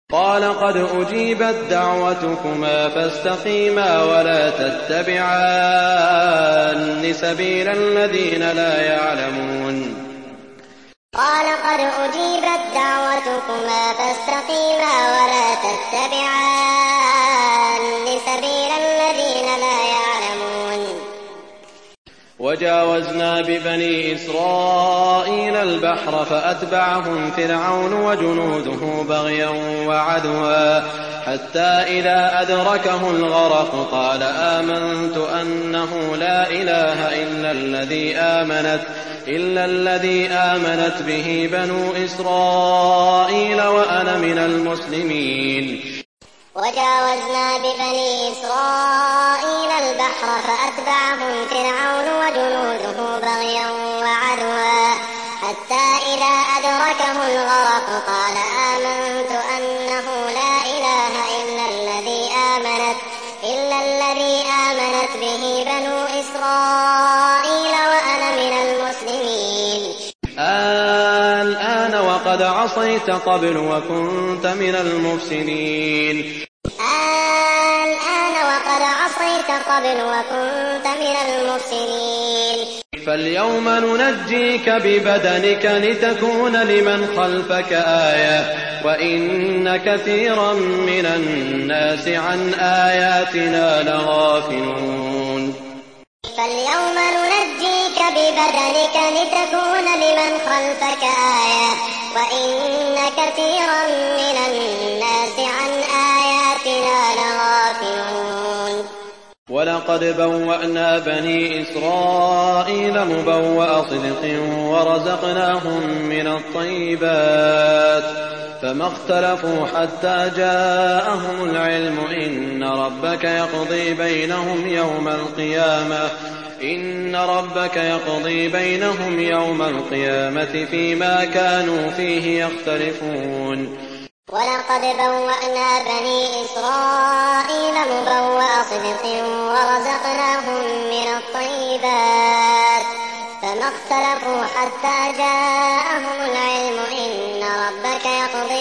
قال قد أجيبت دعوتكما فاستقيما ولا تتبعان سبيل الذين لا يعلمون قال قد أجيبت دعوتكما فاستقيما ولا تتبعان سبيل الذين لا يعلمون وجاوزنا ببني إسرائيل البحر فأتبعهم فرعون وجنوده بغيا وعدوا حتى إذا أدركه الغرق قال آمنت أنه لا إله إلا الذي آمنت به بنو إسرائيل وأنا من المسلمين وجاوزنا ببني إسرائيل البحر فأتبعهم فرعون وجنوده بغيا وعدوا حتى إذا أدركه الغرق قال آمنت أنه لا إله إلا الذي آمنت به بنو إسرائيل وأنا من المسلمين الآن وقد عصيت قبل وكنت من المفسدين فاليوم ننجيك ببدنك لتكون لمن خلفك آية وإن كثيرا من الناس عن آياتنا لغافلون فاليوم ننجيك ببدنك لتكون لمن خلفك آية وإن كثيرا من الناس عن آياتنا لغافلون ولقد بوأنا بني إسرائيل مبوأ صدق ورزقناهم من الطيبات فما اختلفوا حتى جاءهم العلم إن ربك يقضي بينهم يوم القيامة فيما كانوا فيه يختلفون ولقد بوأنا بني إسرائيل مبوأ صدق ورزقناهم من الطيبات فما اختلفوا حتى جاءهم العلم إن ربك يقضي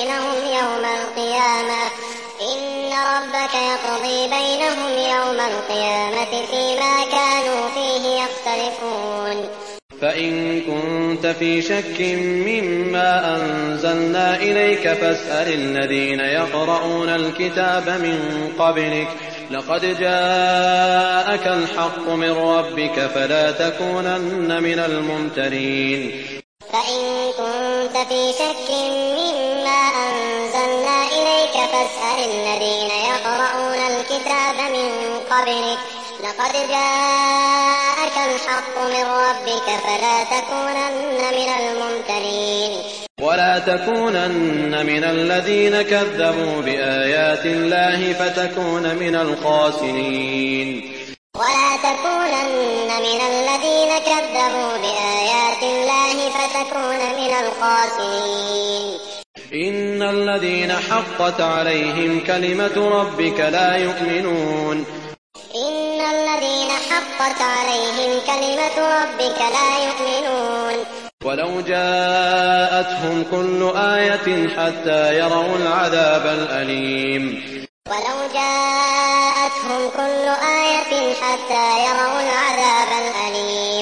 بينهم يوم القيامة فيما كانوا فيه يختلفون فإن كنت في شك مما أنزلنا إليك فاسأل الذين يقرؤون الكتاب من قبلك لقد جاءك الحق من ربك فلا تكونن من الممترين فإن كنت في شك مما أنزلنا إليك فاسأل الذين يقرؤون الكتاب من قبلك لقد جاءك الحق من ربك فلا تكونن من الممترين ولا تكونن من الذين كذبوا بآيات الله فتكون من الخاسرين ولا تكونن من الذين كذبوا بآيات الله فتكون من الخاسرين إن الذين حقت عليهم كلمة ربك لا يؤمنون ولو جاءتهم كل آية حتى يروا العذاب الأليم ولو جاءتهم كل آية حتى يروا العذاب الأليم